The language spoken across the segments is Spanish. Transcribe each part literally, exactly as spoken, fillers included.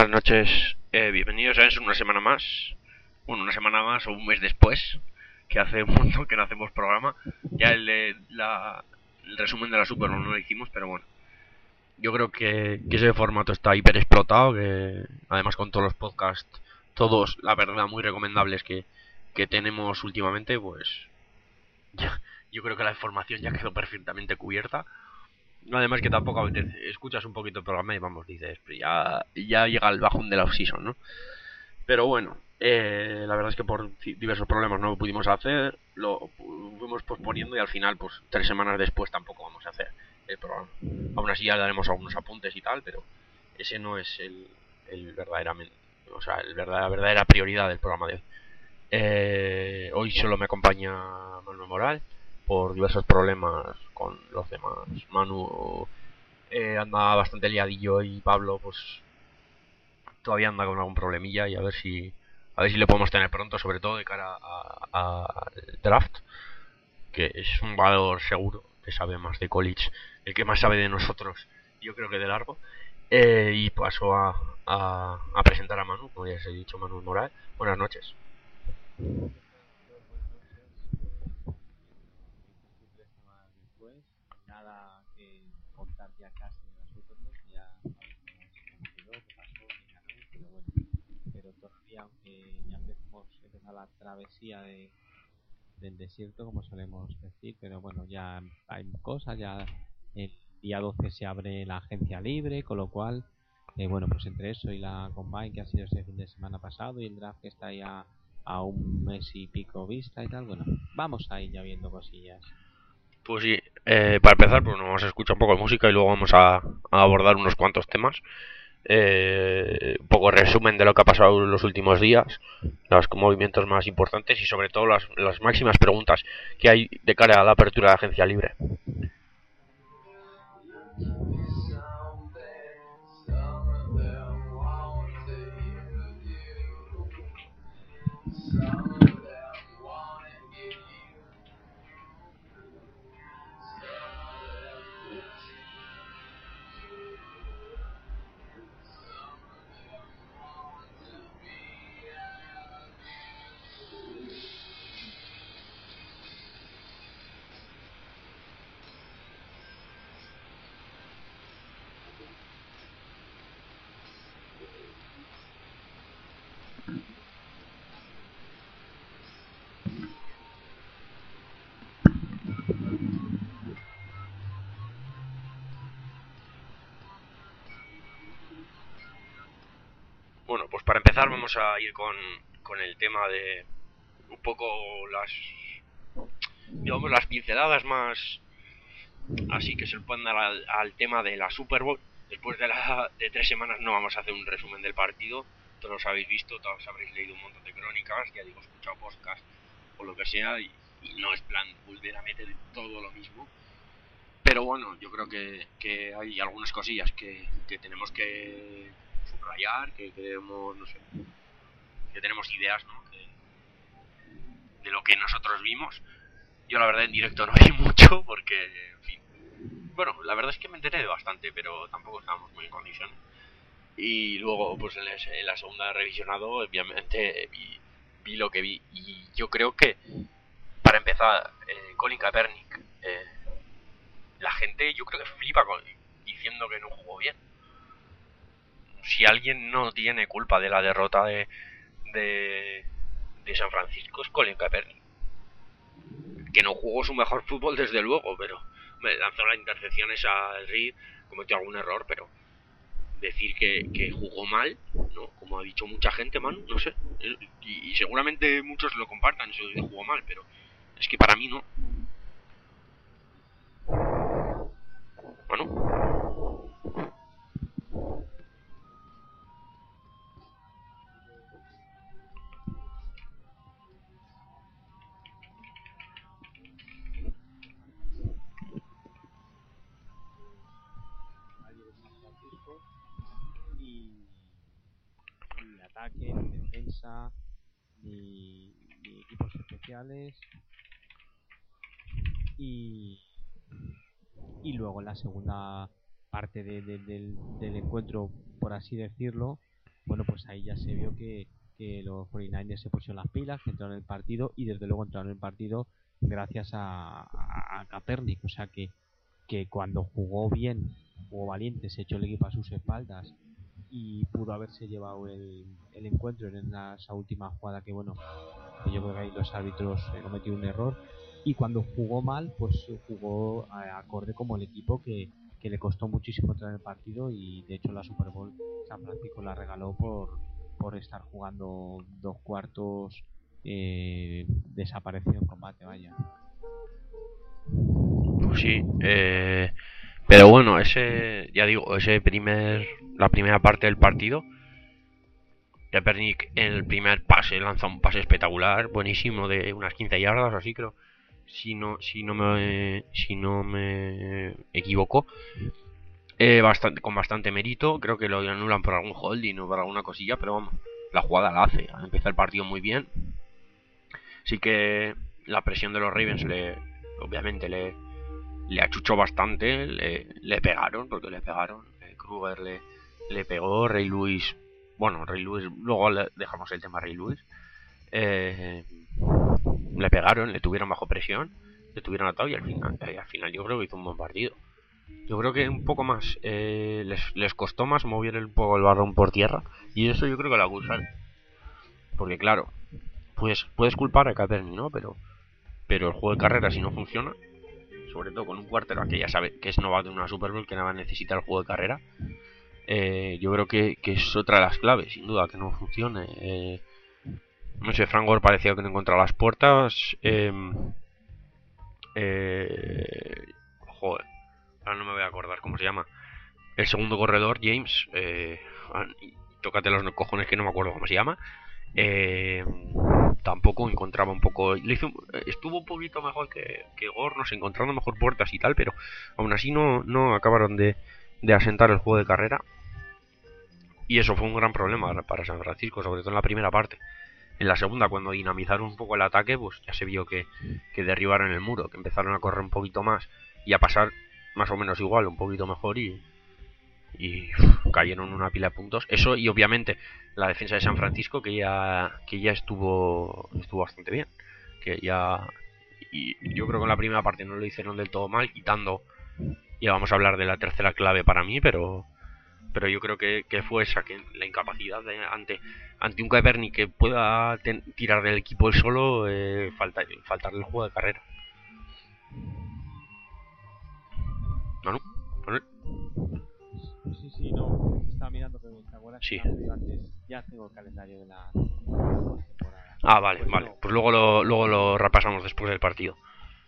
buenas noches. Eh, bienvenidos a una semana más. Bueno, una semana más o un mes después, que hace un montón que no hacemos programa. Ya el, de la, el resumen de la Super no lo hicimos, pero bueno. Yo creo que, que ese formato está hiper explotado, que además con todos los podcasts, todos, la verdad, muy recomendables que, que tenemos últimamente, pues ya, yo creo que la información ya quedó perfectamente cubierta. Además que tampoco a veces escuchas un poquito el programa y vamos, dices, pero ya, ya llega el bajón de la off-season, ¿no? Pero bueno, eh, la verdad es que por diversos problemas no lo pudimos hacer, lo fuimos posponiendo y al final, pues tres semanas después tampoco vamos a hacer el programa. Aún así ya daremos algunos apuntes y tal, pero ese no es el, el verdaderamente, o sea, el verdad, la verdadera prioridad del programa de hoy. Eh, hoy solo me acompaña Manuel Moral por diversos problemas con los demás. Manu eh, anda bastante liadillo y Pablo pues todavía anda con algún problemilla y a ver si a ver si le podemos tener pronto, sobre todo de cara al draft, que es un valor seguro, que sabe más de college, el que más sabe de nosotros, yo creo que de largo. Eh, y paso a, a, a presentar a Manu, como ya os he dicho, Manu Moral. Buenas noches. Después, nada que contar ya casi de las Superbowl, ya sabemos cómo quedó, qué pasó, quién ganó, pero bueno, pero todavía, aunque ya empezamos empezar la travesía de, del desierto, como solemos decir, pero bueno, ya hay cosas, ya el día doce se abre la agencia libre, con lo cual, eh, bueno, pues entre eso y la Combine que ha sido ese fin de semana pasado y el draft que está ya a un mes y pico vista y tal, bueno, vamos ahí ya viendo cosillas. Pues sí, eh, para empezar, pues nos vamos a escuchar un poco de música y luego vamos a, a abordar unos cuantos temas. Eh, un poco resumen de lo que ha pasado en los últimos días, los movimientos más importantes y sobre todo las, las máximas preguntas que hay de cara a la apertura de agencia libre. Bueno, pues para empezar vamos a ir con, con el tema de un poco las, digamos, las pinceladas más así que se le pueden dar al, al tema de la Super Bowl. Después de, la, de tres semanas no vamos a hacer un resumen del partido, todos los habéis visto, todos habréis leído un montón de crónicas, ya digo, escuchado podcast o lo que sea, y, y no es plan volver a meter todo lo mismo. Pero bueno, yo creo que, que hay algunas cosillas que, que tenemos que subrayar, que queremos, no sé, que tenemos ideas, ¿no? Que, de lo que nosotros vimos. Yo la verdad en directo no vi mucho porque, en fin, bueno, la verdad es que me enteré de bastante, pero tampoco estábamos muy en condiciones. Y luego, pues en, el, en la segunda revisionado, obviamente vi, vi lo que vi. Y yo creo que, para empezar, eh, Colin Kaepernick, eh, la gente yo creo que flipa con, diciendo que no jugó bien. Si alguien no tiene culpa de la derrota de, de, de San Francisco es Colin Kaepernick. Que no jugó su mejor fútbol desde luego, pero me lanzó las intercepciones a Reed, cometió algún error, pero decir que, que jugó mal, ¿no? Como ha dicho mucha gente, Manu, no sé. Y, y seguramente muchos lo compartan, eso de que jugó mal, pero es que para mí no. Manu. Nadie de San Francisco y ni ataque, ni defensa, ni, ni equipos especiales y, y luego en la segunda parte de, de, del, del encuentro, por así decirlo, bueno, pues ahí ya se vio que, que los cuarenta y nueve ers se pusieron las pilas, que entraron en el partido y desde luego entraron en el partido gracias a, a, a Kaepernick, o sea que, que cuando jugó bien, jugó valiente, se echó el equipo a sus espaldas y pudo haberse llevado el, el encuentro en esa última jugada que bueno, que yo creo que ahí los árbitros eh, cometieron un error, y cuando jugó mal pues jugó a, acorde como el equipo que, que le costó muchísimo entrar en el partido, y de hecho la Super Bowl San Francisco la regaló por, por estar jugando dos cuartos eh, desapareció en combate, vaya. Pues sí, eh, pero bueno, ese, ya digo, ese primer, la primera parte del partido, Kaepernick en el primer pase lanza un pase espectacular, buenísimo, de unas quince yardas, así creo, si no, si no me, si no me equivoco, eh, bastante, con bastante mérito. Creo que lo anulan por algún holding o por alguna cosilla, pero vamos, la jugada la hace, empieza el partido muy bien. Sí que la presión de los Ravens le, obviamente le le achuchó bastante, le, le pegaron, porque le pegaron, eh, Kruger le, le pegó, Ray Lewis, bueno, Ray Lewis, luego le dejamos el tema Ray Lewis, eh, le pegaron, le tuvieron bajo presión, le tuvieron atado y al final, eh, al final yo creo que hizo un buen partido. Yo creo que un poco más, eh, les, les costó más mover un poco el balón por tierra, y eso yo creo que lo acusaron, porque claro, pues puedes culpar a Kaepernick, ¿no? Pero, pero el juego de carrera, si no funciona, sobre todo con un quarterback que ya sabe que es novato en una Super Bowl, que nada más necesita el juego de carrera, eh, yo creo que, que es otra de las claves, sin duda, que no funcione. Eh, no sé, Frank Gore parecía que no encontraba las puertas. Eh, eh, joder, ahora no me voy a acordar cómo se llama. El segundo corredor, James, eh, tócate los cojones que no me acuerdo cómo se llama. Eh, tampoco encontraba un poco, le hizo, estuvo un poquito mejor que, que Gore, no sé, encontrando mejor puertas y tal, pero aún así no, no acabaron de, de asentar el juego de carrera, y eso fue un gran problema para San Francisco, sobre todo en la primera parte. En la segunda, cuando dinamizaron un poco el ataque, pues ya se vio que, que derribaron el muro, que empezaron a correr un poquito más y a pasar más o menos igual, un poquito mejor, y y uf, cayeron una pila de puntos. Eso, y obviamente la defensa de San Francisco, que ya que ya estuvo estuvo bastante bien, que ya, y yo creo que en la primera parte no lo hicieron del todo mal, quitando, ya vamos a hablar de la tercera clave para mí, pero pero yo creo que, que fue esa, que la incapacidad de, ante ante un Kaepernick que pueda ten, tirar del equipo él solo, eh, falta, faltarle el juego de carrera. ¿No? ¿No? ¿No? Sí, sí, no, estaba mirando, pero te acuerdas Sí. que antes ya tengo el calendario de la temporada. Ah, vale, Pues vale. no. Pues luego lo, luego lo repasamos después del partido.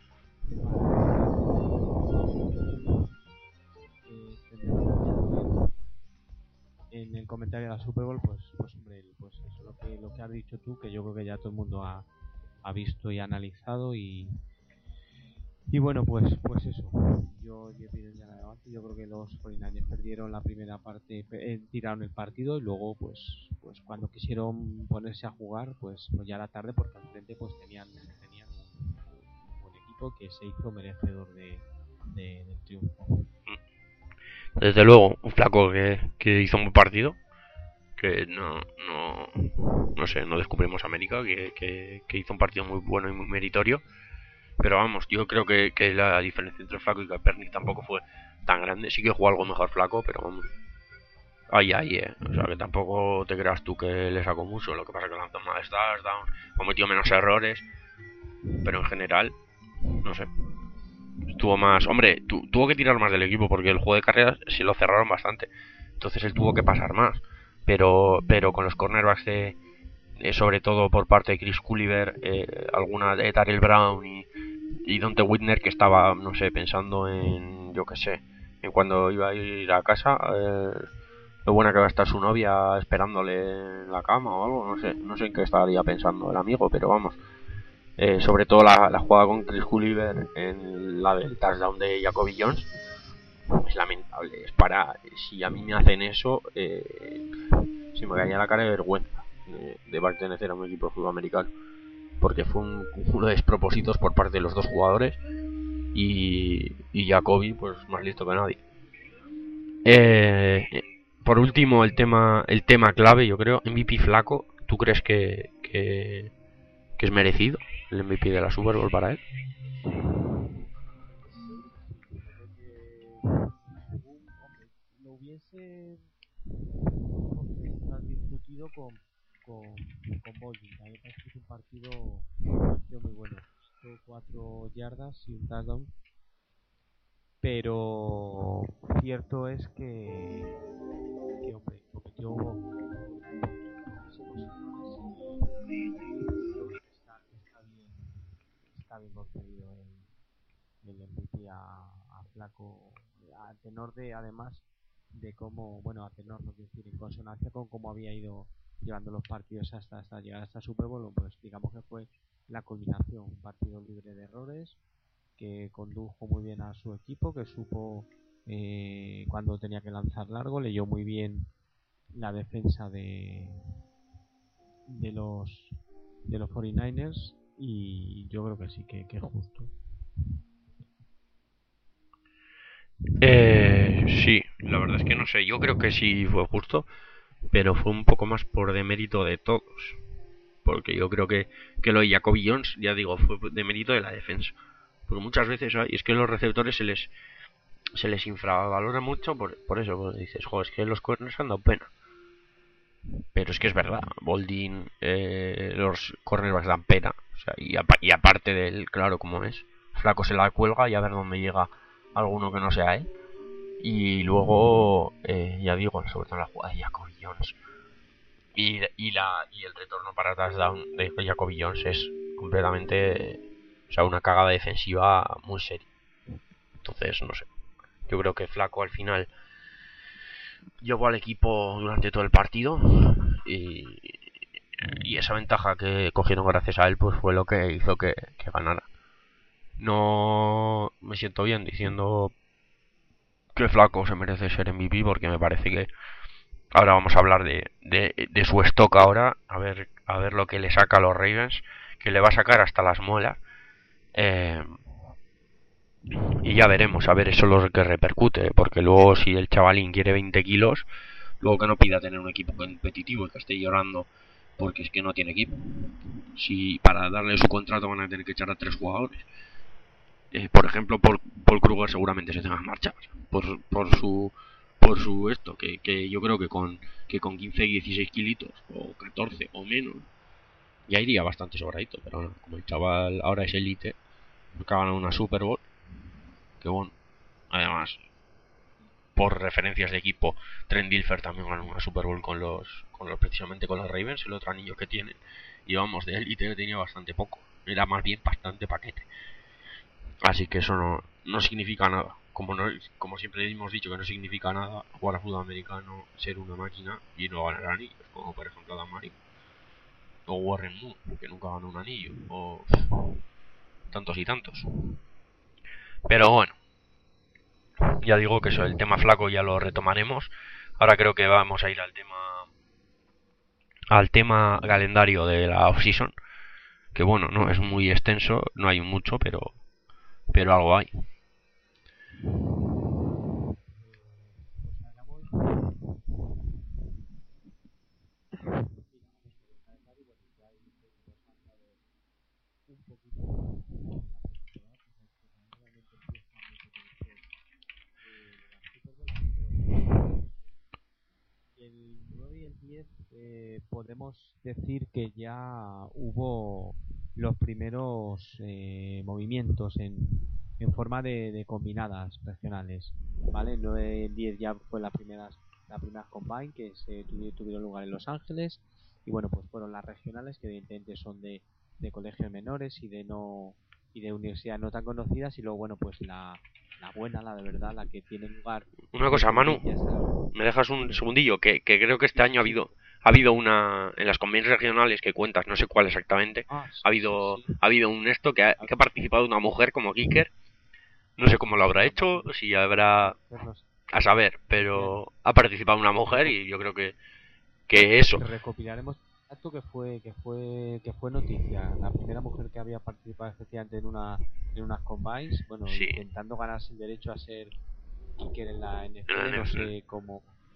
En el comentario de la Super Bowl, pues, pues hombre, pues eso, lo que, lo que has dicho tú, que yo creo que ya todo el mundo ha, ha visto y analizado, y y bueno, pues pues eso, yo yo, yo creo que los cuarenta y nueve ers perdieron la primera parte, eh, tiraron el partido, y luego pues pues cuando quisieron ponerse a jugar, pues, pues ya era tarde, porque al frente pues tenían tenían un, un buen equipo que se hizo merecedor de, de del triunfo. Desde luego, un flaco que, que hizo un buen partido, que no, no, no sé, no descubrimos América, que, que, que hizo un partido muy bueno y muy meritorio. Pero vamos, yo creo que, que la diferencia entre Flaco y Kaepernick tampoco fue tan grande. Sí que jugó algo mejor Flaco, pero vamos, ahí, ahí, eh. O sea, que tampoco te creas tú que le sacó mucho. Lo que pasa es que lanzó más touchdowns, cometió menos errores, pero en general, no sé, estuvo más... Hombre, tu, tuvo que tirar más del equipo, porque el juego de carreras se lo cerraron bastante. Entonces él tuvo que pasar más. Pero, pero con los cornerbacks de... Eh, sobre todo por parte de Chris Culliver, eh, alguna de Darrell Brown y, y Donte Whitner, que estaba, no sé, pensando en, yo que sé, en cuando iba a ir a casa, eh, lo buena que va a estar su novia esperándole en la cama o algo, no sé, no sé en qué estaría pensando el amigo, pero vamos, eh, sobre todo la, la jugada con Chris Culliver en la del touchdown de Jacoby Jones, es lamentable, es para, si a mí me hacen eso, eh, se me caería la cara de vergüenza de pertenecer a un equipo de fútbol americano, porque fue un conjunto de despropósitos por parte de los dos jugadores, y, y Jacoby pues más listo que nadie. Eh, por último, el tema el tema clave, yo creo, M V P Flaco. ¿Tú crees que, que, que es merecido el M V P de la Super Bowl para él? Creo que según, hombre, lo hubiese estar discutido con con, con Bolding. A mí me parece que es un partido, un partido muy bueno. Cuatro yardas y un touchdown. Pero cierto es que, que hombre, cometió está, está bien, está bien concedido el, el M V P a, a Flaco, a tenor de, además, de cómo, bueno, a tenor, no quiero decir, en consonancia con cómo había ido llevando los partidos hasta, hasta llegar hasta Super Bowl. Pues digamos que fue la culminación, un partido libre de errores, que condujo muy bien a su equipo, que supo eh, cuando tenía que lanzar largo, leyó muy bien la defensa de de los de los cuarenta y nueve ers, y yo creo que sí, que, que es justo. Eh, sí, la verdad es que no sé, yo creo que sí fue justo, pero fue un poco más por demérito de todos. Porque yo creo que, que lo de Jacoby Jones, ya digo, fue de mérito de la defensa. Porque muchas veces hay, es que los receptores se les se les infravalora mucho por, por eso, porque dices, joder, es que los corners han dado pena. Pero es que es verdad, Boldin, eh, los cornerbacks dan pena. O sea, y, apa y aparte del, claro, como es, Flaco se la cuelga y a ver dónde llega alguno que no sea él. Y luego, eh, ya digo, sobre todo en la jugada de Jacoby Jones. Y, y, la, y el retorno para touchdown de Jacoby Jones es completamente, o sea, una cagada defensiva muy seria. Entonces, no sé. Yo creo que Flaco al final llevó al equipo durante todo el partido y, y esa ventaja que cogieron gracias a él pues fue lo que hizo que, que ganara. No me siento bien diciendo que Flaco se merece ser M V P porque me parece que ahora vamos a hablar de, de, de su stock ahora, a ver, a ver lo que le saca a los Ravens, que le va a sacar hasta las muelas. Eh, y ya veremos, a ver eso lo que repercute, porque luego si el chavalín quiere veinte kilos, luego que no pida tener un equipo competitivo y que esté llorando porque es que no tiene equipo. Si para darle su contrato van a tener que echar a tres jugadores. Eh, por ejemplo, Paul, Paul Kruger seguramente se tenga que marchar por, por su por su esto, que, que yo creo que con que con quince, dieciséis kilitos o catorce o menos ya iría bastante sobradito, pero no, como el chaval ahora es elite, acaban en una Super Bowl, que bueno, además por referencias de equipo, Trent Dilfer también ganó una Super Bowl con los, con los precisamente con los Ravens, el otro anillo que tiene, y vamos, de élite tenía bastante poco, era más bien bastante paquete. Así que eso no, no significa nada. Como, no, como siempre hemos dicho que no significa nada jugar a fútbol americano, ser una máquina y no ganar anillos, como por ejemplo Dan Marino o Warren Moon, que nunca ganó un anillo, o tantos y tantos. Pero bueno, ya digo que eso, el tema Flaco ya lo retomaremos. Ahora creo que vamos a ir al tema al tema calendario de la off-season, que bueno, no es muy extenso, no hay mucho, pero pero algo hay. Pues hagamos un poquito la temporada, pues realmente empieza mucho después de la Super Bowl. El nueve y el diez eh, podemos decir que ya hubo los primeros eh, movimientos en, en forma de, de combinadas regionales, ¿vale? El nueve y el diez ya fue la primeras, la primera combine que se tuvi- tuvieron lugar en Los Ángeles, y bueno, pues fueron las regionales, que evidentemente son de, de colegios menores y de no y de universidades no tan conocidas, y luego bueno, pues la, la buena, la de verdad, la que tiene lugar Una desde cosa, el Manu, diez ya está. me dejas un Dime. segundillo, que, que creo que este año ha Sí. habido ha habido una en las convenciones regionales que cuentas, no sé cuál exactamente, Ah, ha sí, sí, habido sí. ha habido un esto que ha, A que ver, ha participado una mujer como kicker, no sé cómo lo habrá bueno, hecho, mujer, si habrá mujer, no sé, a saber, mujer, pero ha participado una mujer reco- y yo creo que que eso. recopilaremos dato que fue que fue que fue noticia, la primera mujer que había participado efectivamente en una en unas combines, bueno, Sí, intentando ganarse el derecho a ser kicker en la en la N F L. No N F L. sé cómo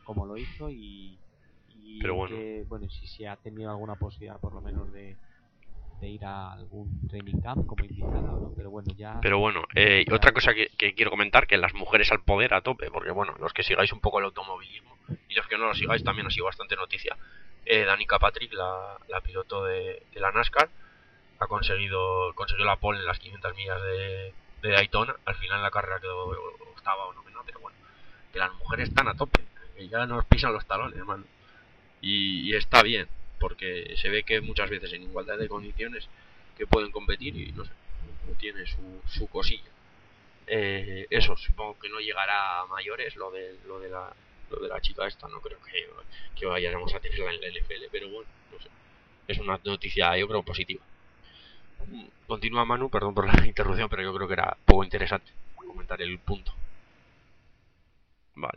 como lo hizo y, y Pero bueno. que, bueno, si se ha tenido alguna posibilidad por lo menos de, de ir a algún training camp como invitada, ¿no? Pero bueno, ya... Pero bueno, eh, otra cosa que, que quiero comentar, que las mujeres al poder a tope, porque bueno, los que sigáis un poco el automovilismo y los que no lo sigáis también ha sido bastante noticia. Eh, Danica Patrick, la, la piloto de, de la NASCAR, ha conseguido consiguió la pole en las quinientas millas de, de Daytona. Al final en la carrera quedó octava o novena, pero bueno, que las mujeres están a tope, que ya nos pisan los talones, hermano. Y, y está bien, porque se ve que muchas veces en igualdad de condiciones que pueden competir y no sé, tiene su, su cosilla. Eh, eso, supongo que no llegará a mayores lo de, lo de la lo de la chica esta, no creo que, que vayamos a tenerla en la N F L, pero bueno, no sé. Es una noticia, yo creo, positiva. Continúa Manu, perdón por la interrupción, pero yo creo que era poco interesante comentar el punto. Vale.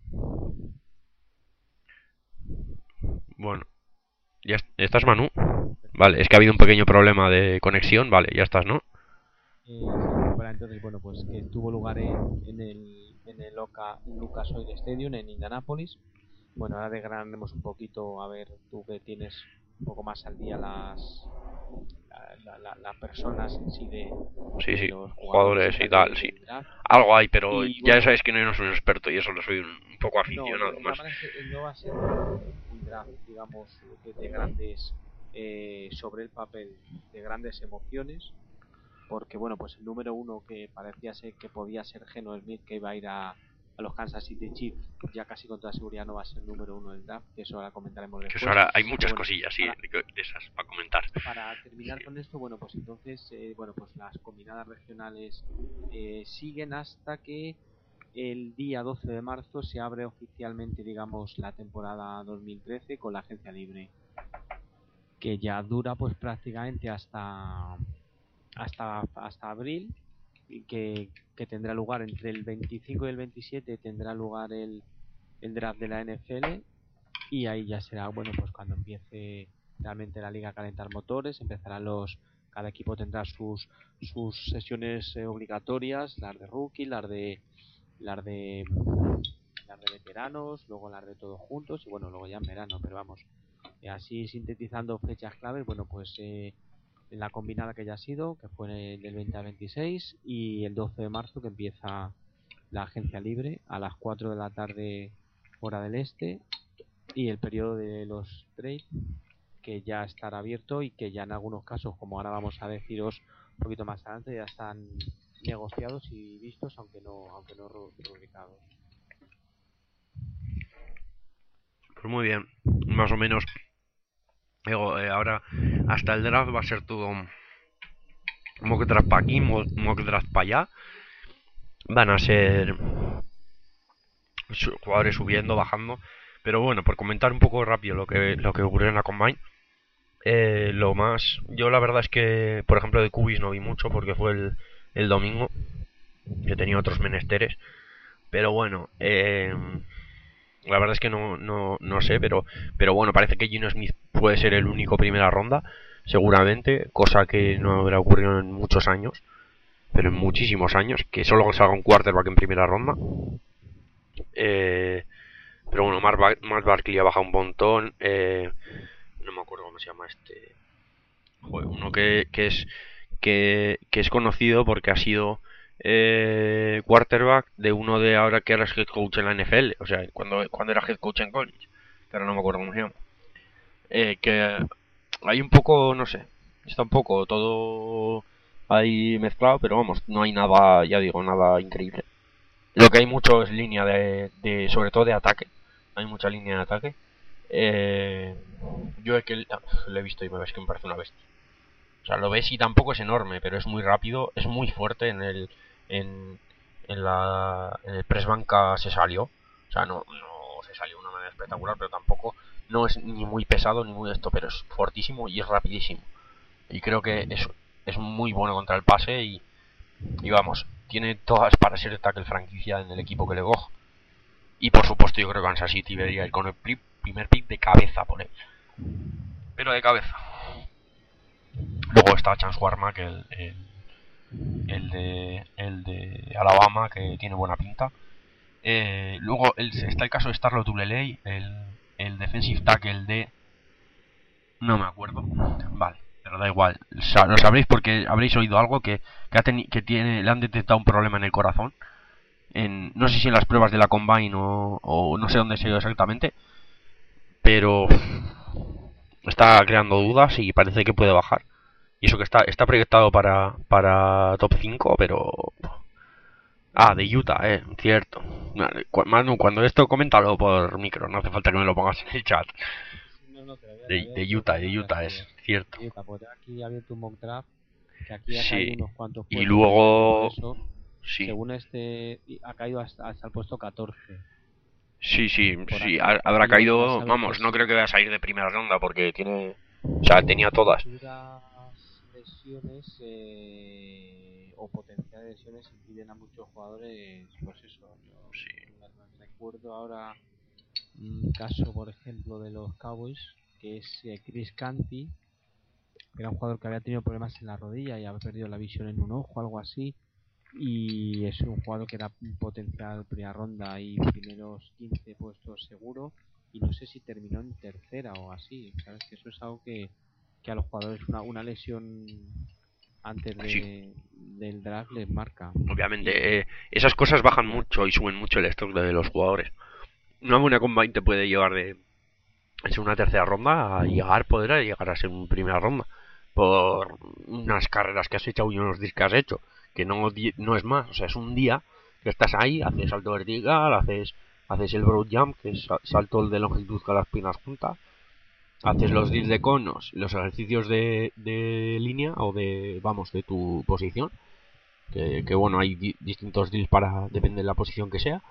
Bueno, ¿ya estás, Manu? Vale, es que ha habido un pequeño problema de conexión, vale, ya estás, ¿no? Eh, sí, entonces, bueno, pues que tuvo lugar en, en el, en el Oca, Lucas Oil Stadium en Indianápolis. Bueno, ahora desgranaremos un poquito, a ver, tú que tienes un poco más al día las las la, la personas en sí de, Sí, de sí, los jugadores jugadores y tal, del, sí. del draft. Algo hay, pero Y ya bueno, sabes que no soy un experto y eso lo soy un, un poco no, aficionado de más. la manera que no va a ser un, un draft, digamos, de, de grandes, eh, sobre el papel, de grandes emociones, porque bueno, pues el número uno que parecía ser que podía ser Geno Smith, que iba a ir a, a los Kansas City Chiefs, ya casi con toda seguridad no va a ser el número uno del draft, que eso ahora comentaremos Que eso después. ahora hay Pero muchas bueno, cosillas, sí, para, de esas para comentar. para terminar con esto, bueno, pues entonces, eh, bueno, pues las combinadas regionales eh, siguen hasta que el día doce de marzo se abre oficialmente, digamos, la temporada dos mil trece con la agencia libre, que ya dura pues prácticamente hasta hasta hasta abril, y que, que tendrá lugar entre el veinticinco y el veintisiete, tendrá lugar el, el draft de la N F L, y ahí ya será, bueno, pues cuando empiece realmente la liga a calentar motores, empezarán los, cada equipo tendrá sus sus sesiones eh, obligatorias, las de rookie, las de las de las de veteranos, luego las de todos juntos y bueno, luego ya en verano, pero vamos, eh, así sintetizando fechas claves, bueno, pues eh, la combinada que ya ha sido, que fue del veinte al veintiséis, y el doce de marzo que empieza la agencia libre a las cuatro de la tarde hora del este, y el periodo de los trades que ya estará abierto y que ya en algunos casos, como ahora vamos a deciros un poquito más adelante, ya están negociados y vistos, aunque no aunque no rubricados. Pues muy bien, más o menos. Digo, eh, ahora hasta el draft va a ser todo mock draft para aquí, mock draft para allá. Van a ser jugadores subiendo, bajando. Pero bueno, por comentar un poco rápido lo que lo que ocurrió en la Combine. Eh, lo más, yo la verdad es que, por ejemplo, de Cubis no vi mucho porque fue el, el domingo. Yo tenía otros menesteres. Pero bueno, eh, la verdad es que no, no, no sé, pero, pero bueno, parece que Gino Smith puede ser el único primera ronda, seguramente, cosa que no habrá ocurrido en muchos años, pero en muchísimos años, que solo salga un quarterback en primera ronda. Eh, pero bueno, Mark, Bar Mark Barkley ha bajado un montón. Eh, no me acuerdo cómo se llama este. Joder, uno que, que es que, que es conocido porque ha sido eh, quarterback de uno de ahora que ahora es head coach en la N F L, o sea, cuando, cuando era head coach en college, que ahora no me acuerdo cómo se llama. Eh, que hay un poco, no sé, está un poco todo ahí mezclado, pero vamos, no hay nada, ya digo, nada increíble. Lo que hay mucho es línea de, de sobre todo de ataque, hay mucha línea de ataque. Eh, yo es que le he visto y me ves que me parece una bestia. O sea, lo ves y tampoco es enorme, pero es muy rápido, es muy fuerte en el en, en la en el press banca se salió. O sea, no, no se salió de una manera espectacular, pero tampoco no es ni muy pesado ni muy esto, pero es fortísimo y es rapidísimo. Y creo que es, es muy bueno contra el pase y, y vamos, tiene todas para ser tackle franquicia en el equipo que le coja. Y por supuesto yo creo que Kansas City debería ir con el primer pick de cabeza por él. Pero de cabeza. Luego está Chance Warmack, el, el, el, de, el de Alabama, que tiene buena pinta. Eh, luego el, está el caso de Starlo Tulelei, el, el defensive tackle de... No me acuerdo. Vale, pero da igual. Lo sabréis porque habréis oído algo que, que, ha teni, que tiene, le han detectado un problema en el corazón. En, no sé si en las pruebas de la Combine o, o no sé dónde se dio exactamente. Pero está creando dudas y parece que puede bajar. Y eso que está, está proyectado para, para top cinco, pero... Ah, de Utah, eh, cierto. Manu, cuando esto, coméntalo por micro, no hace falta que me lo pongas en el chat. No, no, te lo voy a, te De, voy a de decir Utah, porque de no me Utah las es, pillas. cierto. De Utah, porque tengo aquí abierto un mock draft, que aquí ha Sí. caído unos cuantos Y puestos precisamente por luego... eso. Sí. Según este, ha caído hasta, hasta el puesto catorce. Sí, sí, Por sí, aquí, habrá aquí lo que caído, pasa vamos, es no que creo que vaya a salir de primera ronda porque tiene, o sea, tenía todas. duras lesiones eh, o potenciales lesiones impiden a muchos jugadores, pues eso, yo Sí. recuerdo ahora un caso, por ejemplo, de los Cowboys, que es eh, Chris Canty, que era un jugador que había tenido problemas en la rodilla y había perdido la visión en un ojo, algo así, y es un jugador que era un potencial primera ronda y primeros quince puestos seguro, y no sé si terminó en tercera o así, sabes que eso es algo que, que a los jugadores una, una lesión antes Sí, de, del draft les marca. obviamente, Y, eh, esas cosas bajan y a- mucho y suben mucho el stock de los jugadores. Una buena combine te puede llevar de ser una tercera ronda a llegar, podrá llegar a ser una primera ronda por unas carreras que has hecho y unos discos que has hecho, que no, no es más, o sea, es un día que estás ahí, haces salto vertical, haces haces el broad jump, que es salto de longitud con las piernas juntas, haces los drills de conos, los ejercicios de, de línea o de, vamos, de tu posición, que, que bueno, hay di distintos drills para, depende de la posición que sea.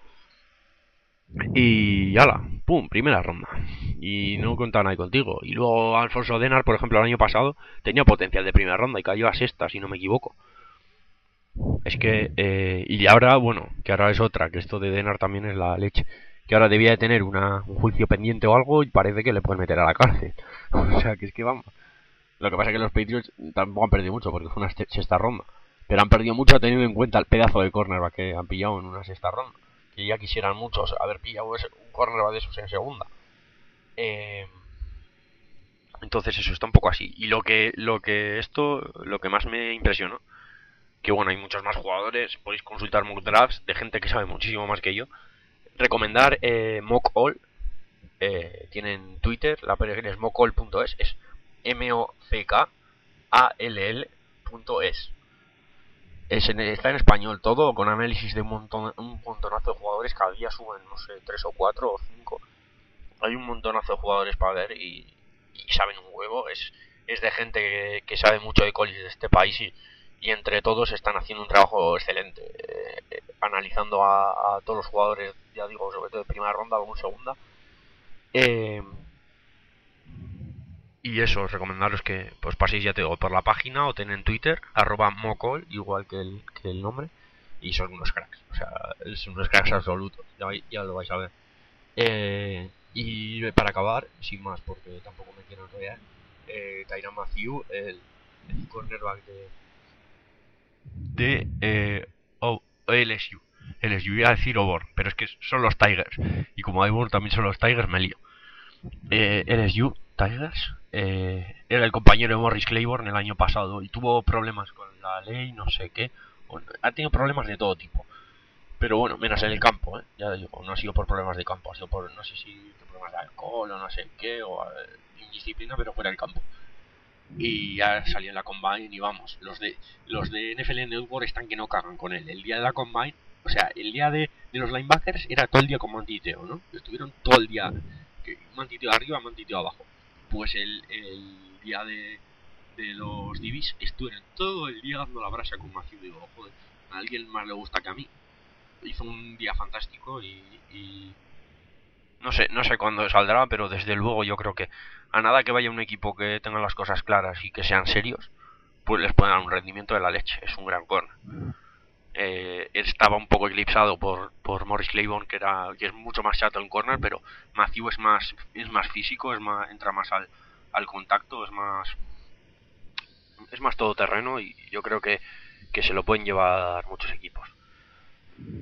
Y ala, pum, primera ronda. Y no contaba nadie contigo. Y luego Alfonso Denar, por ejemplo, el año pasado tenía potencial de primera ronda y cayó a sexta, si no me equivoco. Es que, eh, y ahora, bueno, que ahora es otra, que esto de Denar también es la leche. Que ahora debía de tener una, un juicio pendiente o algo y parece que le pueden meter a la cárcel. O sea, que es que vamos. Lo que pasa es que los Patriots tampoco han perdido mucho porque fue una sexta ronda. Pero han perdido mucho teniendo en cuenta el pedazo de cornerback que han pillado en una sexta ronda. Que ya quisieran muchos haber pillado un cornerback de esos en segunda. Eh, entonces eso está un poco así. Y lo que, lo que esto, lo que más me impresionó, que bueno, hay muchos más jugadores, podéis consultar mock drafts de gente que sabe muchísimo más que yo. Recomendar eh, mockall, eh, tienen Twitter, la página es mockall punto es, es M O C K A L L punto es. Es en, está en español todo, con análisis de un montón, un montonazo de jugadores, cada día suben, no sé, tres o cuatro o cinco. Hay un montonazo de jugadores para ver y, y saben un huevo. Es, es de gente que, que sabe mucho de college de este país y, y entre todos están haciendo un trabajo excelente, eh, eh, analizando a, a todos los jugadores, ya digo, sobre todo de primera ronda, algún segunda. Eh, y eso, os recomendaros que pues paséis, ya te digo, por la página o ten en Twitter, arroba mocol, igual que el, que el nombre, y son unos cracks, o sea, son unos cracks absolutos, ya, ya lo vais a ver. Eh, y para acabar, sin más, porque tampoco me quiero enrollar, eh, Tyrann Mathieu, el, el cornerback de, de eh, oh, L S U. L S U, iba a decir Auburn, pero es que son los Tigers. Y como Auburn también son los Tigers, me lío. Eh, L S U, Tigers, eh, era el compañero de Morris Claiborne el año pasado y tuvo problemas con la ley, no sé qué. Bueno, ha tenido problemas de todo tipo. Pero bueno, menos en el campo, ¿eh? Ya digo, no ha sido por problemas de campo, ha sido por, no sé si problemas de alcohol o no sé qué, o eh, indisciplina, pero fuera del campo. Y ya salió en la Combine y vamos, los de los de N F L Network están que no cagan con él. El día de la Combine, o sea, el día de, de los linebackers era todo el día con mantiteo, ¿no? Estuvieron todo el día, que mantiteo arriba, mantiteo abajo. Pues el, el día de, de los divis estuvieron todo el día dando la brasa con Matthew. Digo, joder, a alguien más le gusta que a mí. Hizo un día fantástico y, y no sé, no sé cuándo saldrá, pero desde luego yo creo que a nada que vaya un equipo que tenga las cosas claras y que sean serios, pues les pueden dar un rendimiento de la leche. Es un gran corner. Eh, estaba un poco eclipsado por, por Morris Claiborne, que era que es mucho más chato en corner, pero Matthew es más es más físico, es más entra más al, al contacto, es más es más todoterreno y yo creo que, que se lo pueden llevar muchos equipos.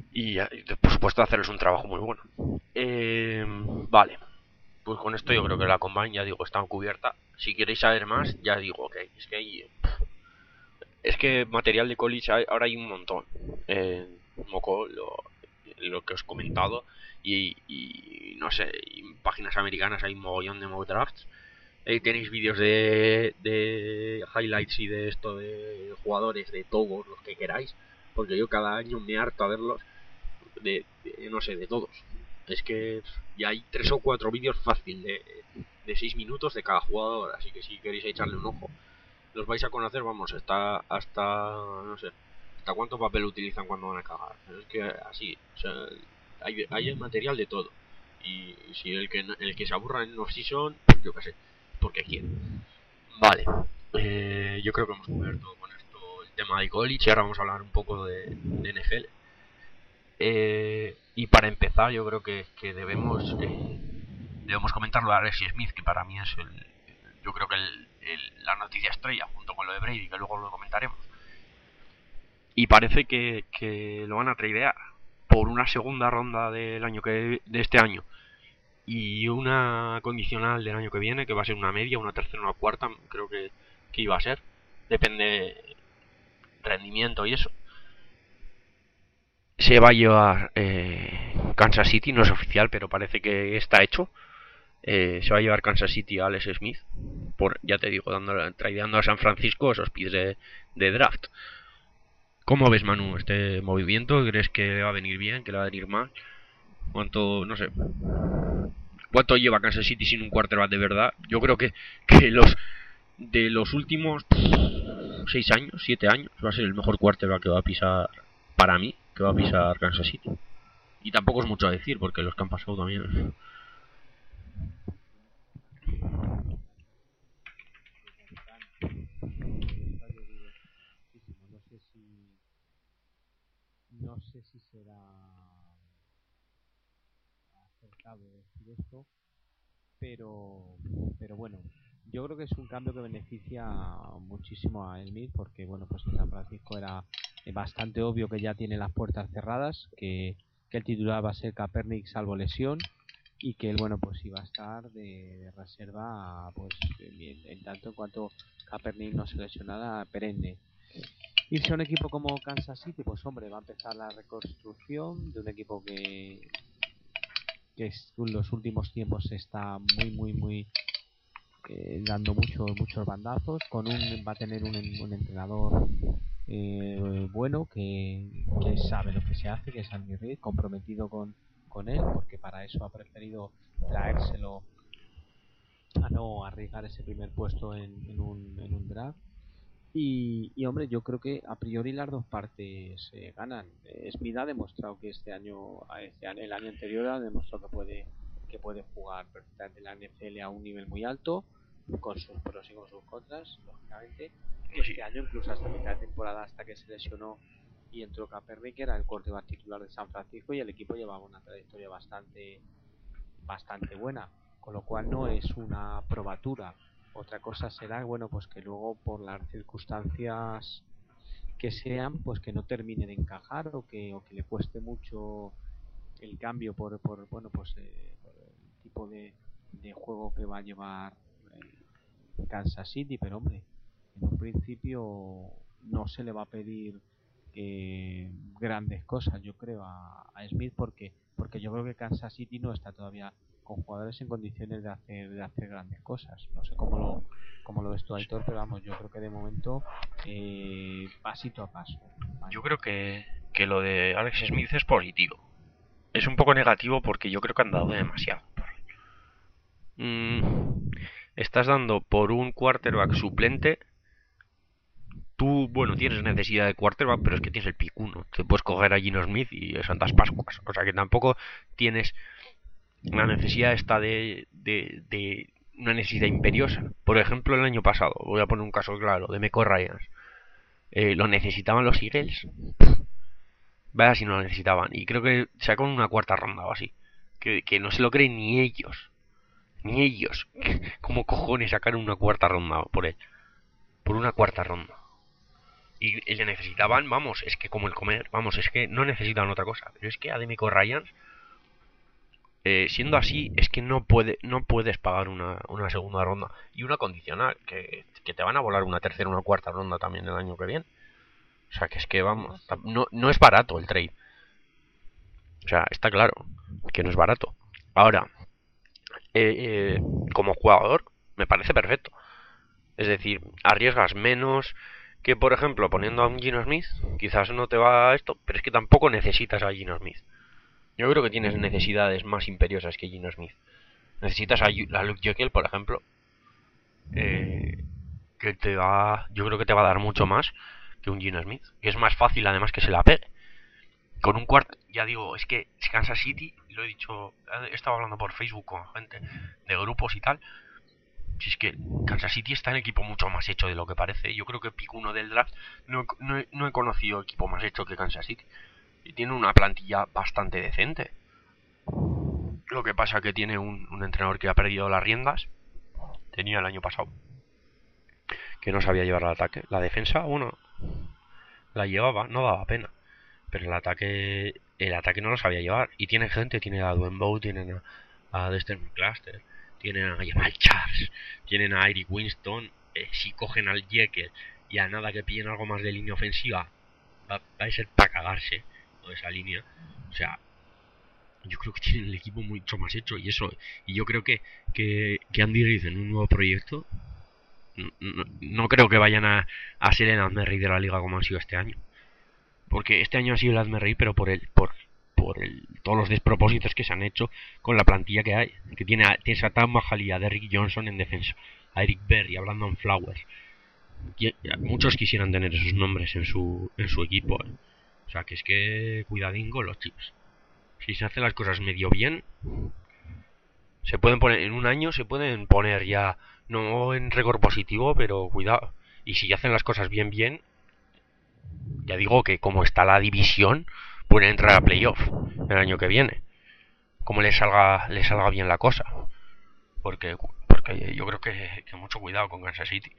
y, y por supuesto hacerles un trabajo muy bueno. Eh, vale, pues con esto yo creo que la Combine, ya digo, está cubierta. Si queréis saber más, ya digo, ok, es que hay, es que material de college hay, ahora hay un montón. Eh, Moco, lo, lo que os he comentado, y, y no sé, y en páginas americanas hay un mogollón de mock drafts. Ahí tenéis vídeos de, de highlights y de esto de jugadores de todos los que queráis, porque yo cada año me harto a verlos, de, de no sé, de todos. Es que ya hay tres o cuatro vídeos fácil de, de seis minutos de cada jugador, así que si queréis echarle un ojo, los vais a conocer, vamos, hasta, hasta, no sé, hasta cuánto papel utilizan cuando van a cagar. Es que así, o sea, hay, hay material de todo. Y si el que, el que se aburra en off-season, yo qué sé, porque quiere. Vale, eh, yo creo que hemos cubierto con esto el tema de college y ahora vamos a hablar un poco de, de N F L. Eh, y para empezar, yo creo que, que debemos eh, debemos comentar lo de Alex Smith, que para mí es el, yo creo que el, el, la noticia estrella, junto con lo de Brady, que luego lo comentaremos. Y parece que, que lo van a tradear por una segunda ronda del año que de este año y una condicional del año que viene, que va a ser una media, una tercera, una cuarta, creo que, que iba a ser. Depende rendimiento y eso. Se va a llevar eh, Kansas City, no es oficial, pero parece que está hecho. Eh, se va a llevar Kansas City a Alex Smith, por, ya te digo, dando, tradeando a San Francisco esos pits de, de draft. ¿Cómo ves, Manu, este movimiento? ¿Crees que le va a venir bien? ¿Que le va a venir mal? ¿Cuánto, no sé, cuánto lleva Kansas City sin un quarterback de verdad? Yo creo que, que los de los últimos seis años, siete años, va a ser el mejor quarterback que va a pisar, para mí, que va a pisar Kansas City. Y tampoco es mucho a decir, porque los que han pasado también. No sé si no sé si será acertado decir esto, pero pero bueno, yo creo que es un cambio que beneficia muchísimo a Smith, porque bueno, pues en San Francisco era bastante obvio que ya tiene las puertas cerradas, que, que el titular va a ser Kaepernick salvo lesión, y que él, bueno, pues iba a estar de, de reserva, pues en, en tanto en cuanto Kaepernick no se lesionara perenne. Irse a un equipo como Kansas City, pues hombre, va a empezar la reconstrucción de un equipo que que en los últimos tiempos está muy muy muy eh, dando muchos muchos bandazos, con un va a tener un, un entrenador eh, bueno, que, que sabe lo que se hace, que es Andy Reid, comprometido con, con él, porque para eso ha preferido traérselo a no arriesgar ese primer puesto en, en, un, en un draft. Y, y hombre, yo creo que a priori las dos partes eh, ganan. Eh, Smith ha demostrado que este año, este año, el año anterior ha demostrado que puede que puede jugar perfectamente la N F L a un nivel muy alto, con sus pros y con sus contras, lógicamente. Sí. Este año, incluso hasta mitad de temporada, hasta que se lesionó y entró Kaepernick, que era el quarterback titular de San Francisco, y el equipo llevaba una trayectoria bastante bastante buena, con lo cual no es una probatura. Otra cosa será, bueno, pues que luego por las circunstancias que sean, pues que no termine de encajar, o que, o que le cueste mucho el cambio por, por bueno, pues eh, por el tipo de, de juego que va a llevar el Kansas City. Pero hombre, en un principio no se le va a pedir eh, grandes cosas, yo creo, a, a Smith, porque porque yo creo que Kansas City no está todavía con jugadores en condiciones de hacer de hacer grandes cosas. No sé cómo lo cómo lo ves tú, Aitor, pero vamos, yo creo que de momento eh, pasito a paso. Vale. Yo creo que, que lo de Alex Smith es positivo. Es un poco negativo porque yo creo que han dado demasiado. Mm, estás dando por un quarterback suplente. Tú, bueno, tienes necesidad de quarterback, pero es que tienes el pick uno. Te puedes coger a Gino Smith y a Santas Pascuas. O sea que tampoco tienes una necesidad esta de, de, de una necesidad imperiosa. Por ejemplo, el año pasado, voy a poner un caso claro, de Meco Ryans. Eh, lo necesitaban los Eagles. Vaya si no lo necesitaban. Y creo que sacó una cuarta ronda o así. Que, que no se lo creen ni ellos. Ni ellos. ¿Cómo cojones sacaron una cuarta ronda por él? Por una cuarta ronda. Y, y le necesitaban, vamos, es que como el comer, vamos, es que no necesitan otra cosa. Pero es que a Demico Ryans, eh, siendo así, es que no puede no puedes pagar una, una segunda ronda. Y una condicional, que, que te van a volar una tercera o una cuarta ronda también el año que viene. O sea, que es que vamos, no, no es barato el trade. O sea, está claro que no es barato. Ahora, eh, eh, como jugador, me parece perfecto. Es decir, arriesgas menos que, por ejemplo, poniendo a un Gino Smith. Quizás no te va a esto, pero es que tampoco necesitas a Gino Smith. Yo creo que tienes necesidades más imperiosas que Gino Smith. Necesitas a, a Luke Jekyll, por ejemplo, eh, que te va, yo creo que te va a dar mucho más que un Gino Smith. Y es más fácil, además, que se la pegue. Con un cuarto, ya digo, es que Kansas City, lo he dicho, he estado hablando por Facebook con gente de grupos y tal. Si es que Kansas City está en equipo mucho más hecho de lo que parece. Yo creo que pick uno del draft no, no, he, no he conocido equipo más hecho que Kansas City. Y tiene una plantilla bastante decente. Lo que pasa que tiene un, un entrenador que ha perdido las riendas. Tenía el año pasado, que no sabía llevar al ataque. La defensa, bueno, la llevaba, no daba pena. Pero el ataque el ataque no lo sabía llevar. Y tiene gente, tiene a Dwayne Bowe, tienen a, a Dexter McCluster, tienen a Jamal Charles, tienen a Eric Winston. Eh, si cogen al Jekyll y a nada que pillen algo más de línea ofensiva, va, va a ser para cagarse toda esa línea. O sea, yo creo que tienen el equipo mucho más hecho. Y eso, y yo creo que, que, que Andy Reid en un nuevo proyecto, no, no, no creo que vayan a, a ser el hazme reír de la liga como han sido este año. Porque este año ha sido el hazme reír, pero por el por por el, todos los despropósitos que se han hecho con la plantilla que hay. Que tiene a, tienes a Tam Mahalia, a Derrick Johnson en defensa, a Eric Berry, a Brandon Flowers. Y, y muchos quisieran tener esos nombres en su en su equipo. ¿eh? O sea, que es que cuidadín con los chips. Si se hacen las cosas medio bien, se pueden poner en un año, se pueden poner ya no en récord positivo, pero cuidado. Y si hacen las cosas bien bien, ya digo que como está la división, pueden entrar a playoff el año que viene. Como les salga, les salga bien la cosa. Porque, porque yo creo que, que mucho cuidado con Kansas City.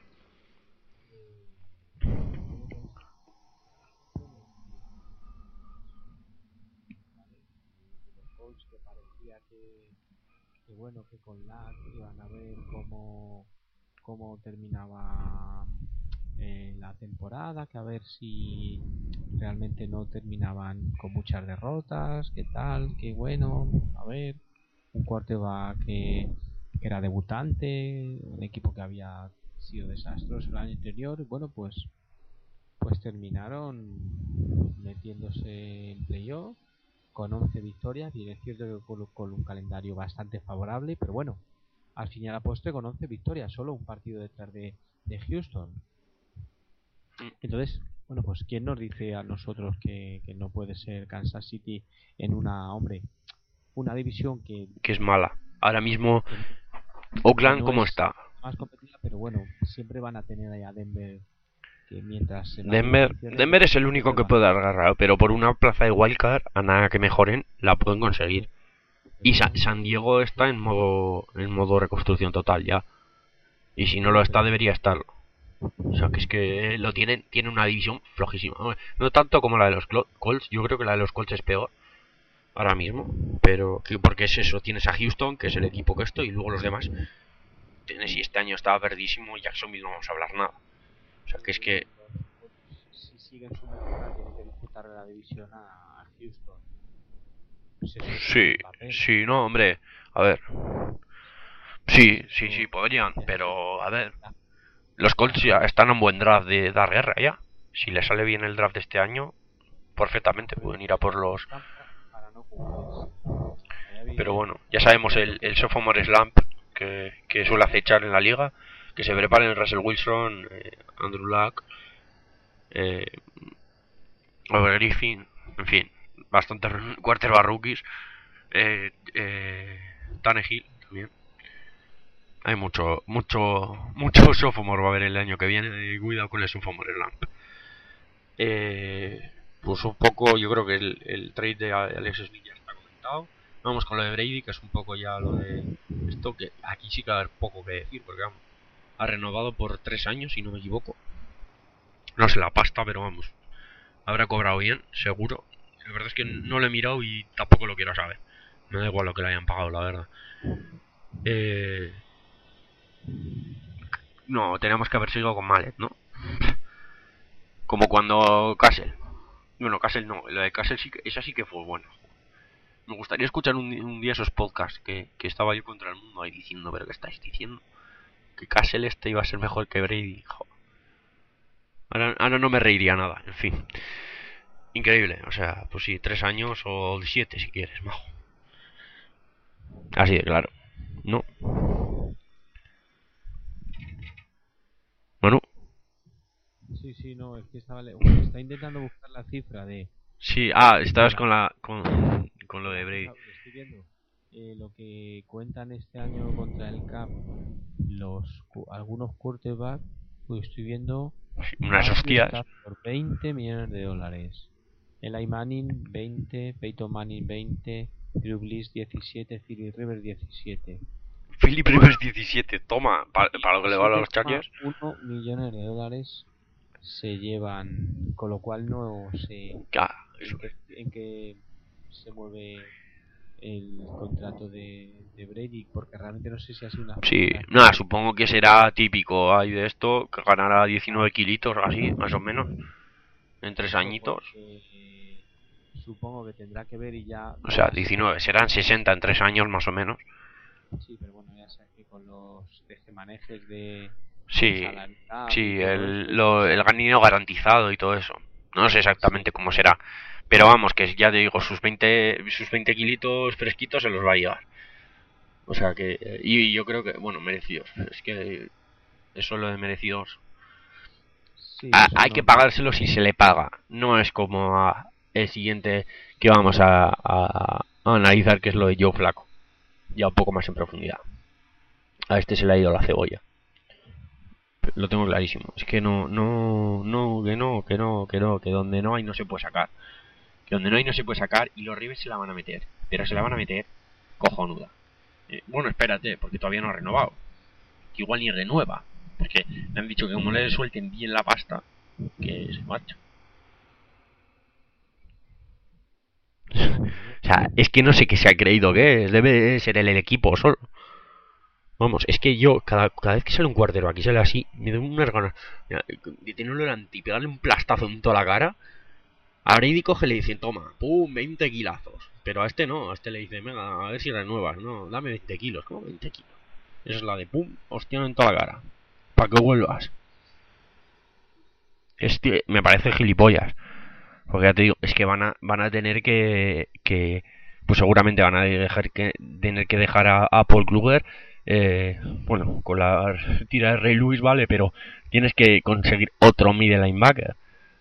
Que bueno, que con Lack iban a ver cómo, cómo terminaba eh, la temporada, que a ver si realmente no terminaban con muchas derrotas, qué tal, qué bueno, a ver, un quarterback que, que era debutante, un equipo que había sido desastroso el año anterior, y bueno, pues pues terminaron metiéndose en playoff con once victorias, y es cierto que con, con un calendario bastante favorable, pero bueno, al fin y a la postre con once victorias, solo un partido detrás de, de Houston. Entonces, bueno, pues ¿quién nos dice a nosotros que, que no puede ser Kansas City en una, hombre, una división que, que es mala? Ahora mismo, que, Oakland, que no ¿cómo es está? más competitiva, pero bueno, siempre van a tener ahí a Denver, que mientras en la Denver, funcione, Denver es el único que puede agarrar, pero por una plaza de wildcard, a nada que mejoren, la pueden conseguir. Y Sa San Diego está en modo en modo reconstrucción total ya. Y si no lo está, debería estarlo. O sea, que es que lo tienen, tiene una división flojísima. No tanto como la de los Colts, yo creo que la de los Colts es peor ahora mismo. Pero, porque es eso, tienes a Houston, que es el equipo que esto, y luego los demás. Tienes, y este año estaba verdísimo, Jacksonville no vamos a hablar nada. O sea, que es que... Si siguen su mejora, tienen que disputar la división a Houston. Sí, sí, no, hombre, a ver. Sí, sí, sí, podrían, pero a ver. Los Colts ya están en buen draft de dar guerra ya. Si les sale bien el draft de este año, perfectamente pueden ir a por los... Pero bueno, ya sabemos el, el sophomore slump que, que suele acechar en la liga. Que se preparen Russell Wilson, eh, Andrew Luck, eh, Over Griffin, en fin, bastantes quarterback rookies. Eh, eh, Tannehill también. Hay mucho, mucho, mucho sophomore va a haber el año que viene. Y cuidado con el sophomore slump. Eh, pues un poco, yo creo que el, el trade de Alex Smith ya está comentado. Vamos con lo de Brady, que es un poco ya lo de esto, que aquí sí que va a haber poco que decir, porque vamos, ha renovado por tres años, si no me equivoco. No sé la pasta, pero vamos, habrá cobrado bien, seguro. La verdad es que no lo he mirado y tampoco lo quiero saber. Me da igual lo que le hayan pagado, la verdad. Eh... No, tenemos que haber seguido con Mallet, ¿no? Como cuando Castle. Bueno, Castle no, lo de Castle sí que, esa sí que fue bueno. Me gustaría escuchar un, un día esos podcasts que, que estaba yo contra el mundo ahí diciendo, pero ¿qué estáis diciendo? Que Castle este iba a ser mejor que Brady. Jo. Ahora, ahora no me reiría nada, en fin. Increíble, o sea, pues sí, tres años o siete si quieres, majo. Así de claro. No. Bueno. Sí, sí, no, es que estaba le- está intentando buscar la cifra de Sí, ah, de estabas la con la con, con lo de no, Brady. está- lo estoy viendo. Eh, lo que cuentan este año contra el cap los cu- algunos quarterbacks, pues estoy viendo Unas Matthew hostias. Stafford veinte millones de dólares, Eli Manning veinte, Peyton Manning veinte, Drew Brees diecisiete, Philip Rivers diecisiete. Philip Rivers diecisiete, toma, para, para lo que le va a los siete coma Chargers. uno millones de dólares se llevan, con lo cual no sé Ya, en eso qué, es. en qué se mueve el contrato de, de Brady, porque realmente no sé si ha sido una Sí, cifra. nada, supongo que será típico ahí de esto, que ganará diecinueve kilitos, así, más o menos, en tres Claro, añitos. porque supongo que tendrá que ver y ya O sea, verás diecinueve, serán sesenta en tres años más o menos. sí, pero bueno, ya sabes que con los tejemanejes de Sí, salary cap y sí, todo eso, el, pues lo, el ganino garantizado y todo eso. No sé sí, exactamente cómo será. Pero vamos, que ya te digo, sus veinte, sus veinte kilitos fresquitos se los va a llevar. O sea que, y yo creo que, bueno, merecidos. Es que eso lo de merecidos. sí, A- eso hay que no. pagárselo si se le paga. No es como a el siguiente que vamos a, a- a analizar, que es lo de Joe Flaco. Ya un poco más en profundidad. A este se le ha ido la cebolla. Lo tengo clarísimo. Es que no, no, no, que no, que no, que no, que donde no hay no se puede sacar. Que donde no hay no se puede sacar y los Rivers se la van a meter. Pero se la van a meter cojonuda. Eh, bueno, espérate, porque todavía no ha renovado. Que igual ni renueva. Porque me han dicho que como le suelten bien la pasta, que se marcha. O sea, es que no sé qué se ha creído que es. Debe ser el, el equipo solo. Vamos, es que yo, cada, cada vez que sale un cuartero aquí sale así, me da unas ganas mira, de tenerlo delante y pegarle un plastazo en toda la cara. A Brady coge y le dicen, toma, pum, veinte kilazos. Pero a este no, a este le dice, venga, a ver si renuevas. No, dame veinte kilos, ¿cómo veinte kilos? Esa es la de pum, hostia en toda la cara. Para que vuelvas. Este me parece gilipollas. Porque ya te digo, es que van a, van a tener que, que pues seguramente van a dejar que, tener que dejar a, a Paul Kluger, eh, bueno, con la tira de Ray Lewis, vale, pero tienes que conseguir otro middle linebacker.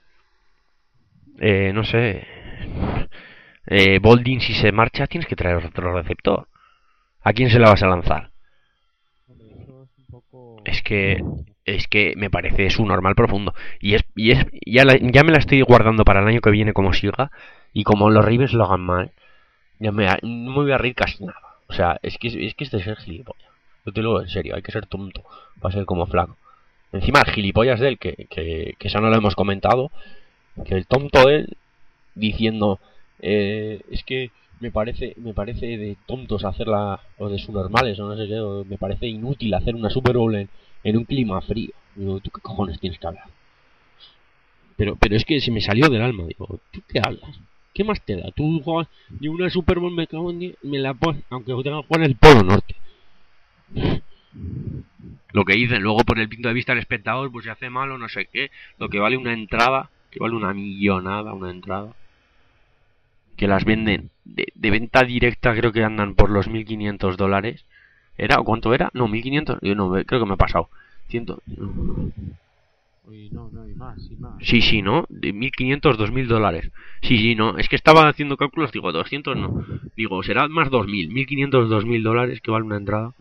Eh, no sé. Eh, Boldin, si se marcha, tienes que traer otro receptor. ¿A quién se la vas a lanzar? Hombre, eso es un poco. Es que es que me parece su normal profundo y es y es ya la, ya me la estoy guardando para el año que viene como siga y como los Rivers lo hagan mal, ya me, no me voy a reír casi nada. O sea, es que es que es de ser gilipollas. Yo te lo digo en serio, hay que ser tonto para ser como Flaco. Encima el gilipollas de él, que, que, que eso no lo hemos comentado, que el tonto de él diciendo eh, es que me parece me parece de tontos hacer la o de subnormales o no sé qué, o me parece inútil hacer una Super Bowl en, en un clima frío. Digo, ¿tú qué cojones tienes que hablar? Pero pero es que se me salió del alma. Digo, ¿tú qué hablas? ¿Qué más te da? Tú juegas de una Super Bowl, me cago en diez, me la pones, aunque tenga que jugar en el Polo Norte. Lo que dicen luego por el punto de vista del espectador, pues se hace malo, no sé qué, lo que vale una entrada, que vale una millonada una entrada, que las venden de, de venta directa, creo que andan por los mil quinientos dólares. ¿Era? ¿O cuánto era? No, mil quinientos. Yo no, creo que me he pasado. cien. Uy, no, no, y más, y más. Sí, sí, ¿no? De mil quinientos, dos mil dólares. Sí, sí, no. Es que estaba haciendo cálculos, digo, doscientos no. Digo, será más dos mil. mil quinientos, dos mil dólares que vale una entrada.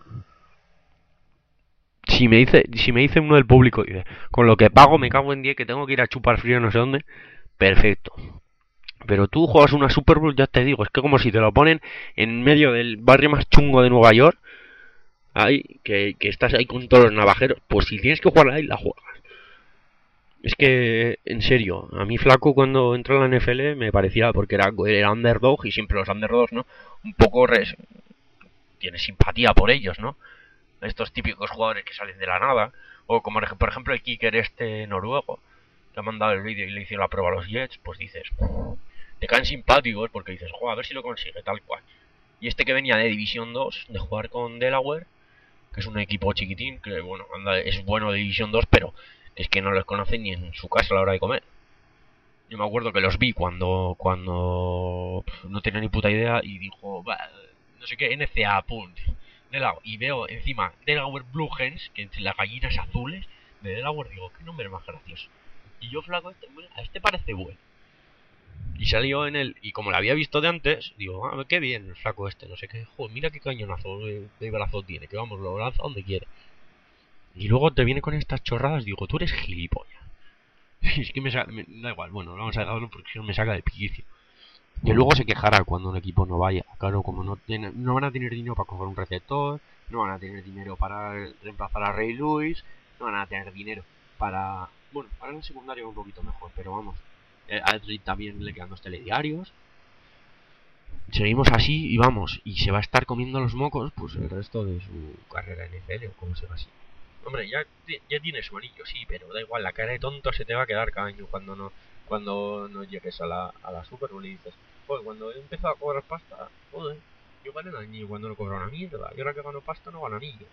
Si me dice, si me dice uno del público, dice, con lo que pago me cago en diez que tengo que ir a chupar frío no sé dónde. Perfecto. Pero tú juegas una Super Bowl, ya te digo, es que como si te lo ponen en medio del barrio más chungo de Nueva York, ahí, que, que estás ahí con todos los navajeros, pues si tienes que jugar ahí, la juegas. Es que, en serio, a mí Flaco cuando entró en la N F L me parecía, porque era, era underdog y siempre los underdogs, ¿no? Un poco res, tiene simpatía por ellos, ¿no? Estos típicos jugadores que salen de la nada, o como por ejemplo el kicker este noruego, que ha mandado el vídeo y le hizo la prueba a los Jets, pues dices, te caen simpáticos porque dices, joder, a ver si lo consigue, tal cual. Y este que venía de División dos, de jugar con Delaware, que es un equipo chiquitín, que bueno, anda, es bueno de División dos, pero es que no les conocen ni en su casa a la hora de comer. Yo me acuerdo que los vi cuando cuando no tenía ni puta idea y dijo, no sé qué, N C A, punt, Delaware, y veo encima Delaware Blue Hens, que entre las gallinas azules de Delaware, digo, qué nombre más gracioso. Y yo flaco, este, a este parece bueno. Y salió en el, y como lo había visto de antes, digo, ah, qué bien el flaco este, no sé qué, joder, mira qué cañonazo de, de brazo tiene, que vamos, lo lanza donde quiere. Y luego te viene con estas chorradas, digo, tú eres gilipollas. Es que me, sa me da igual, bueno, vamos a dejarlo porque me saca de piquicio. Que luego se quejará cuando un equipo no vaya. Claro, como no tiene, no van a tener dinero para coger un receptor, no van a tener dinero para reemplazar a Ray Lewis, no van a tener dinero para... Bueno, para el secundario un poquito mejor, pero vamos. Eh, a Edric también le quedan dos telediarios. Seguimos así y vamos, y se va a estar comiendo los mocos pues el resto de su carrera en N F L o como se va así. Hombre, ya, ya tiene su anillo, sí, pero da igual, la cara de tonto se te va a quedar cada año cuando no cuando no llegues a la, a la Super Bowl y dices, joder, cuando he empezado a cobrar pasta, joder, yo gané el anillo cuando no cobro una mierda, y ahora que gano pasta no gano anillo.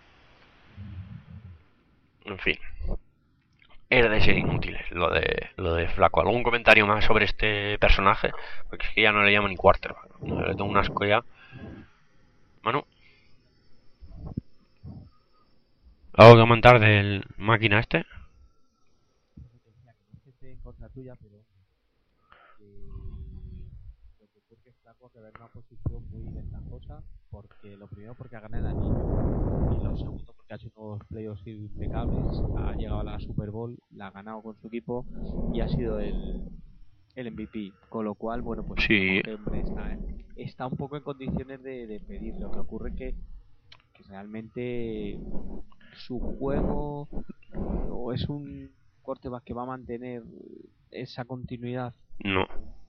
En fin, era de ser inútiles lo de lo de Flaco. ¿Algún comentario más sobre este personaje? Porque es que ya no le llamo ni quarterback, no, le tengo un asco ya. Manu, ¿algo que comentar del máquina este? No esté en contra tuya, pero eh, lo que ocurre es que Flaco ha quedado en una posición muy ventajosa, porque lo primero porque ha ganado el anillo, y lo segundo porque ha hecho unos playoffs impecables, ha llegado a la Super Bowl, la ha ganado con su equipo y ha sido el, el M V P, con lo cual, bueno, pues Sí, este hombre está, está un poco en condiciones de, de pedir. Lo que ocurre que, que realmente su juego o es un quarterback que va a mantener esa continuidad, no.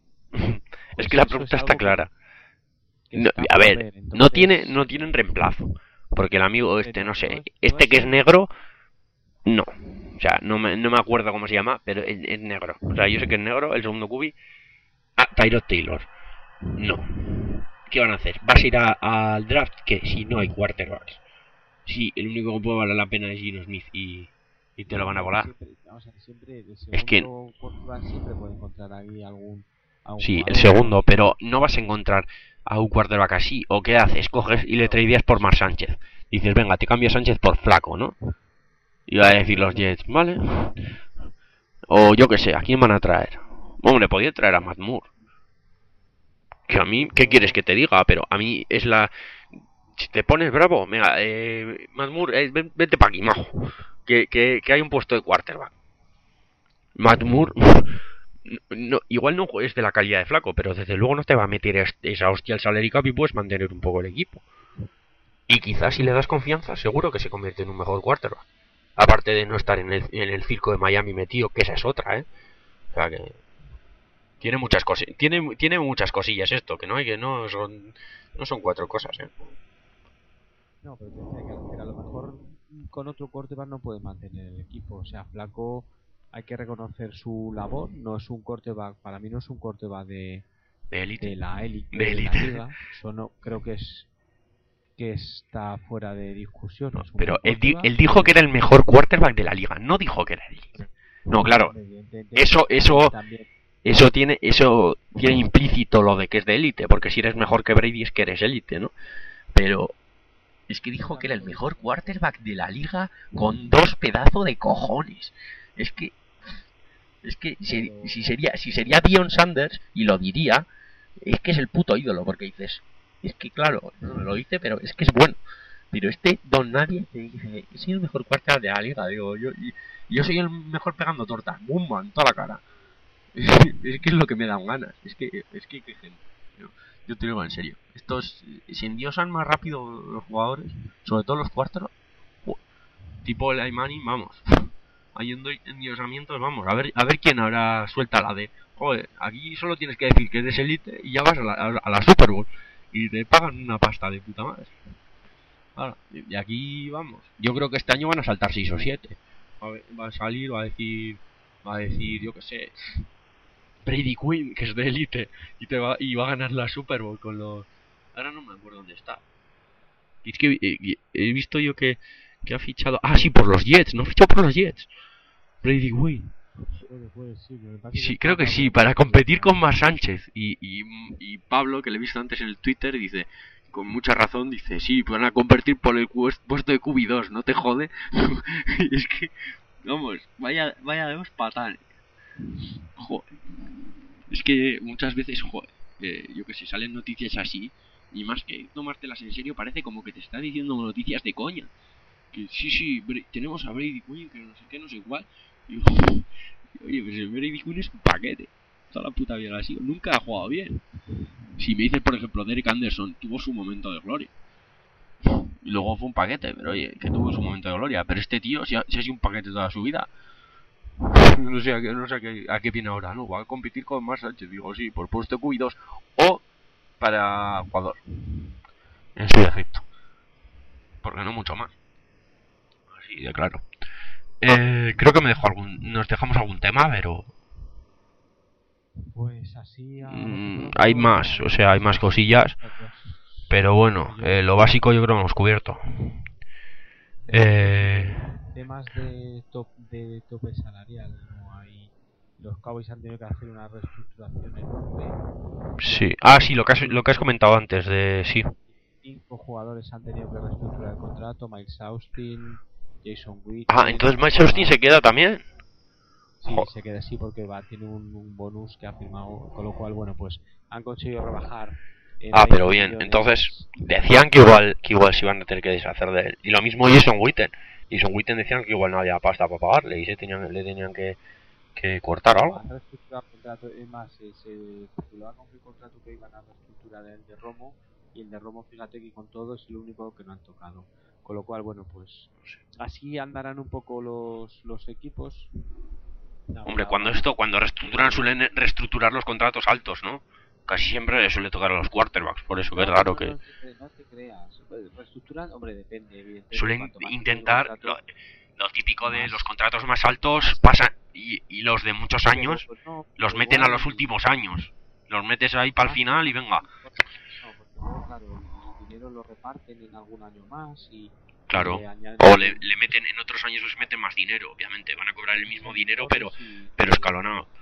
Es pues que la eso es pregunta está algo que, clara. que No, está a por ver, ver. no tiene, Entonces, no tienen reemplazo. Porque el amigo este, pero no no sé, es, no este es que es el negro, no. O sea, no me, no me acuerdo cómo se llama, pero es, es negro. O sea, yo sé que es negro, el segundo cubi. Ah, Tyrod Taylor. No. ¿Qué van a hacer? ¿Vas a ir al draft? Que si no hay quarterbacks. Si el único que puede valer la pena es Gino Smith y, y te lo van a no, volar. siempre, vamos a ver, siempre el Es que segundo quarterback siempre puede encontrar ahí algún, algún sí, el jugador segundo, que, pero no vas a encontrar a un quarterback así. ¿O qué haces? Coges y le claro, tradeas por Mar Sánchez. Dices, venga, te cambio a Sánchez por Flaco, ¿no? Y va a decir pero los lo que, Jets, vale. O yo que sé, ¿a quién van a traer? Hombre, podía traer a Matt Moore. Que a mí, ¿qué quieres pero que te diga? Pero a mí es la... Si te pones bravo, venga, eh, Matt Moore, eh, vete para aquí, majo. Que, que, que hay un puesto de quarterback. Matt Moore... No, igual no es de la calidad de Flaco, pero desde luego no te va a meter esa hostia al salary cap y puedes mantener un poco el equipo. Y quizás si le das confianza, seguro que se convierte en un mejor quarterback. Aparte de no estar en el, en el circo de Miami metido, que esa es otra, ¿eh? O sea que tiene muchas cosas, tiene tiene muchas cosillas esto, que no hay que no son no son cuatro cosas, ¿eh? no, pero te decía que, que a lo mejor con otro quarterback no puede mantener el equipo. O sea, Flaco, hay que reconocer su labor. No es un quarterback, para mí no es un quarterback de, De élite, de la de élite de la élite. liga. Eso no creo que es que está fuera de discusión. No, Es un buen pero él, di- quarterback. él dijo que era el mejor quarterback de la liga, no dijo que era élite. No, claro, Hombre, evidentemente eso también, eso también. eso tiene eso tiene implícito lo de que es de élite, porque si eres mejor que Brady es que eres élite, ¿no? Pero es que Yo dijo que era el también lo he mejor dicho. quarterback de la liga con dos pedazos de cojones. Es que es que No, si, lo, si sería si sería Dion Sanders y lo diría, es que es el puto ídolo porque dices, es que claro, no lo dice, pero es que es bueno. Pero este Don Nadie te dice, soy el mejor quarterback de la liga, digo, yo y, yo soy el mejor pegando tortas, boom, man, toda la cara. Es que es lo que me dan ganas, es que es que qué gente. Yo, yo te digo en serio, estos se endiosan más rápido los jugadores, sobre todo los cuartos, tipo el Manning, vamos. hay endo- endiosamientos, vamos, a ver a ver quién ahora suelta la de, joder, aquí solo tienes que decir que eres elite y ya vas a la, a, a la Super Bowl y te pagan una pasta de puta madre. Ahora, de aquí vamos, yo creo que este año van a saltar seis o siete. Va a, va a salir, va a decir, va a decir, yo qué sé, Brady Quinn, que es de elite, y te va y va a ganar la Super Bowl con los... Ahora no me acuerdo dónde está. Y es que eh, he visto yo que, que ha fichado... Ah, sí, por los Jets, no ha fichado por los Jets. Brady Quinn. Puede, puede, sí, me parece Sí, que creo que está sí, por- para competir con Mar Sánchez. Y, y, y Pablo, que le he visto antes en el Twitter, dice, con mucha razón, dice, sí, van a competir por el puest- puesto de Q B dos, ¿no te jode? Es que, vamos, vaya, vaya dos patanes. Joder. Es que muchas veces, joder, eh, yo que sé, salen noticias así, y más que tomártelas en serio, parece como que te está diciendo noticias de coña. Que sí, sí, Bra- tenemos a Brady Quinn, que no sé qué, no sé cuál. Y yo, oye, pues el Brady Quinn es un paquete. Toda la puta vida así, nunca ha jugado bien. Si me dices, por ejemplo, Derek Anderson tuvo su momento de gloria. Y luego fue un paquete, pero oye, que tuvo su momento de gloria. Pero este tío, si ha, si ha sido un paquete toda su vida, no sé, a qué, no sé a, qué, a qué viene ahora, ¿no? Va a competir con Mar Sánchez, digo, sí, por puesto Q B dos o para jugador en su defecto. Porque no mucho más. Así de claro. Eh, creo que me dejo algún, nos dejamos algún tema, pero Pues así a bote mmm, hay pronto, más, no, o yo sea, creo hay que más son cosillas, estas dos. pero Pero bueno, yo eh, creo lo que básico yo creo que hemos cubierto. pues sí, Eh, de temas de top de tope salarial no hay. Los Cowboys han tenido que hacer una reestructuración enorme. sí, Cinco, ah, sí, lo que has, lo que has comentado antes de sí, cinco jugadores han tenido que reestructurar el contrato: Miles Austin, Jason ah, Witten, entonces Mike Austin se queda también. sí, Jo- se queda así porque va, tiene un, un bonus que ha firmado, con lo cual, bueno, pues han conseguido rebajar en Ah, pero veinte bien, entonces millones. decían que igual que igual se iban a tener que deshacer de él. Y lo mismo Jason Witten. Jason Witten decían que igual no había pasta para pagarle y se tenían, le tenían que, que cortar No, algo. han reestructurado el contrato, es más, se, se especulaba con que el contrato que iban a reestructurar era el de Romo, y el de Romo, fíjate que con todo es el único que no han tocado. Con lo cual, bueno, pues así andarán un poco los, los equipos. Hombre, Habrá cuando más. esto, cuando reestructuran suelen reestructurar los contratos altos, ¿no? Casi siempre le suele tocar a los quarterbacks, por eso que es No, raro no, que no te, no te creas. Reestructuran, hombre, depende, evidentemente. suelen Cuanto más alto el intentar contrato, lo, lo típico de los más, contratos más altos más. pasan y, y los de muchos Pero años pues no, los pero meten a igual, los últimos años. Los metes ahí para el más que final y más venga. no, porque luego, claro, el dinero lo reparten en algún año más y, y Claro. le añaden O le, algún. le meten, en otros años les meten más dinero, obviamente. Van a cobrar el mismo Son dinero, pero, bonos y pero todo esto, escalonado.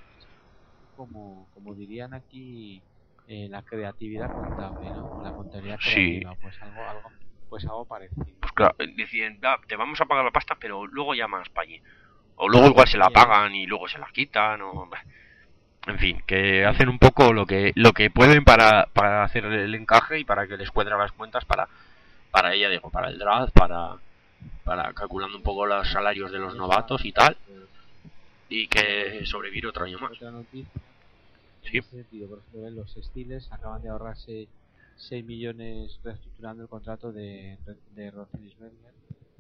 como, como dirían aquí, eh, la creatividad contable, ¿no? La contabilidad Sí. creativa, pues algo, algo, pues algo parecido. Pues claro, deciden, "Va, te vamos a pagar la pasta, pero luego llamas para allí. O luego igual se la Y además, pagan y luego se la quitan, o... En fin, que y, hacen un poco lo que lo que pueden para, para hacer el encaje y para que les cuadren las cuentas para, para ella, digo, para el draft, para, para calculando un poco los salarios de los y eso novatos harán, y tal, pues, y mira, por que ejemplo, sobrevivir otro año más. otra noticia en Sí, ese sentido, por ejemplo, en los Steelers acaban de ahorrarse seis millones reestructurando el contrato de, de Roethlisberger.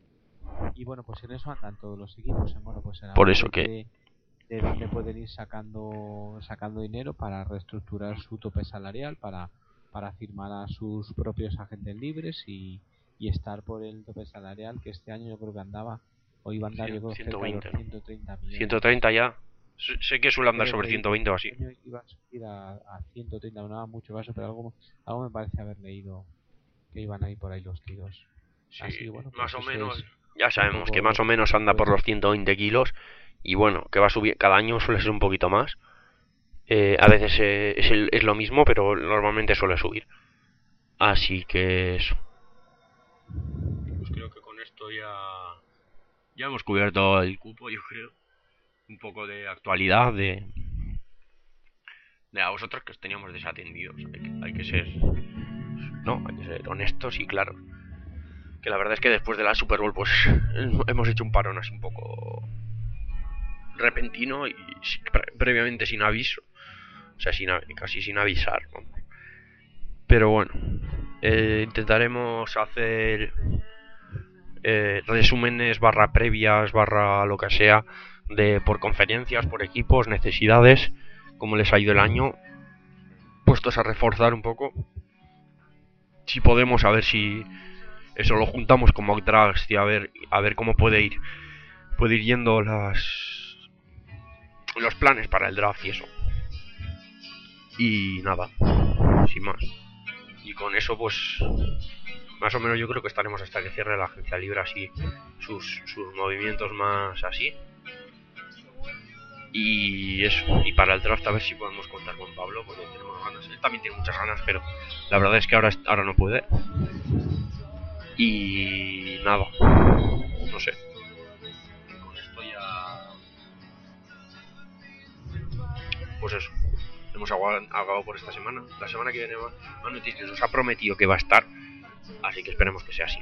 Y bueno, pues en eso andan todos los equipos, en, bueno, pues en a por ver eso de que qué, de dónde pueden ir sacando sacando dinero para reestructurar su tope salarial, para para firmar a sus propios agentes libres y, y estar por el tope salarial, que este año yo creo que andaba, o iba a andar yo creo cerca de los ciento veinte, ¿no? ciento treinta millones. ciento treinta ya. Sé que suele andar Creo sobre que ciento veinte o así. este año iba a subir a, a ciento treinta, no daba mucho caso, pero algo, algo me parece haber leído que iban a ir por ahí los tiros. Así Sí, que bueno, más pues o eso menos. es Ya un sabemos que poco más lo o que menos anda por puede los ser. ciento veinte kilos. Y bueno, que va a subir. Cada año suele ser un poquito más. Eh, a veces eh, es, el- es lo mismo, pero normalmente suele subir. Así que eso. Pues creo que con esto ya. Ya hemos cubierto el cupo, yo creo. Un poco de actualidad de. De a vosotros que os teníamos desatendidos. Hay que, hay que ser. No, hay que ser honestos y claros. Que la verdad es que después de la Super Bowl, pues. Hemos hecho un parón así un poco. Repentino y pre- previamente sin aviso. O sea, sin, casi sin avisar. ¿No? Pero bueno. Eh, intentaremos hacer eh, resúmenes barra previas barra lo que sea de por conferencias, por equipos, necesidades, cómo les ha ido el año, puestos a reforzar un poco. Si podemos, a ver si eso lo juntamos como mock drafts y a ver a ver cómo puede ir puede ir yendo las los planes para el draft y eso. Y nada, sin más. Y con eso pues más o menos yo creo que estaremos hasta que cierre la agencia libre así sus, sus movimientos más así. Y eso, y para el draft a ver si podemos contar con Pablo, porque tenemos ganas. Él también tiene muchas ganas, pero la verdad es que ahora, ahora no puede. Y nada, no sé. Con esto ya... Pues eso, hemos acabado por esta semana. La semana que viene Manu Tisnes nos ha prometido que va a estar, así que esperemos que sea así.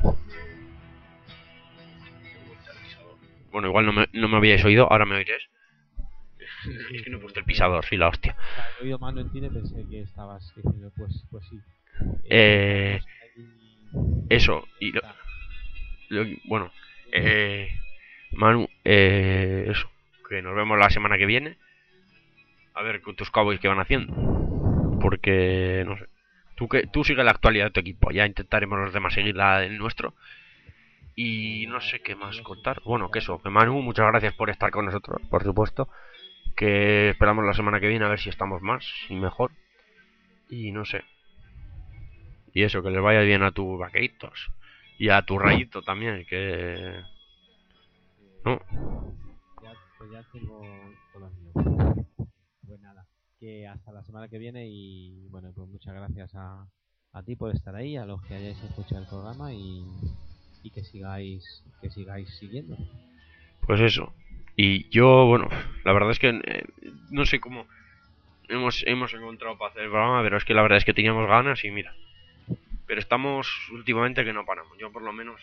Bueno, igual no me, no me habíais oído, ahora me oiréis. Es que no he puesto el pisador, sí, la hostia. He oído Manu en ti y pensé que estabas diciendo, pues, pues sí. Eh, eso, y lo, lo, bueno, eh, Manu, eh, eso, que nos vemos la semana que viene. A ver con tus Cowboys qué van haciendo. Porque, no sé, tú, que, tú sigue la actualidad de tu equipo, ya intentaremos los demás seguir la del nuestro. Y no sé qué más contar. Bueno, que eso, que Manu, muchas gracias por estar con nosotros, por supuesto. Que esperamos la semana que viene a ver si estamos más y mejor. Y no sé. Y eso, que les vaya bien a tus vaqueritos. Y a tu rayito también, que... ¿no? Ya, pues ya tengo con los míos. Pues nada, que hasta la semana que viene y bueno, pues muchas gracias a, a ti por estar ahí, a los que hayáis escuchado el programa y, y que sigáis que sigáis siguiendo. Pues eso. Y yo, bueno, la verdad es que eh, no sé cómo hemos, hemos encontrado para hacer el programa, pero es que la verdad es que teníamos ganas y mira. Pero estamos últimamente que no paramos. Yo por lo menos...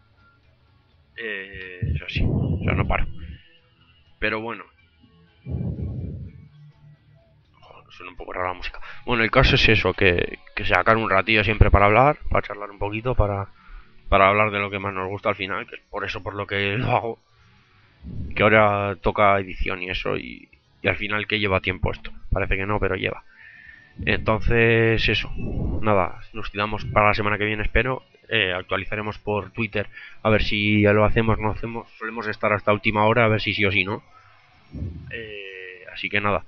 Eh, es así. O sea, no paro. Pero bueno. Joder, suena un poco rara la música. Bueno, el caso es eso, que, que sacar un ratillo siempre para hablar, para charlar un poquito, para, para hablar de lo que más nos gusta al final, que es por eso por lo que lo hago. Que ahora toca edición y eso, y, y al final que lleva tiempo esto. Parece que no, pero lleva. Entonces, eso. Nada, nos quedamos para la semana que viene, espero. Eh, actualizaremos por Twitter a ver si ya lo hacemos, no hacemos. Solemos estar hasta última hora a ver si sí o si no. Eh, así que nada.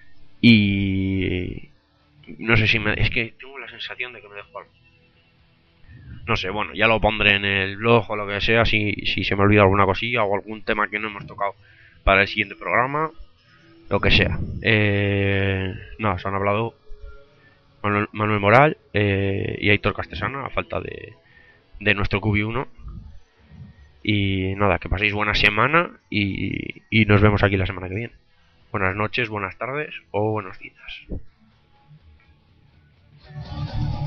Y no sé si me... Es que tengo la sensación de que me dejo algo. No sé, bueno, ya lo pondré en el blog o lo que sea si, si se me olvida alguna cosilla o algún tema que no hemos tocado para el siguiente programa. Lo que sea. Eh, nada, se han hablado Manuel, Manuel Moral eh, y Aitor Castesana a falta de, de nuestro Q B uno. Y nada, que paséis buena semana y, y nos vemos aquí la semana que viene. Buenas noches, buenas tardes o buenos días.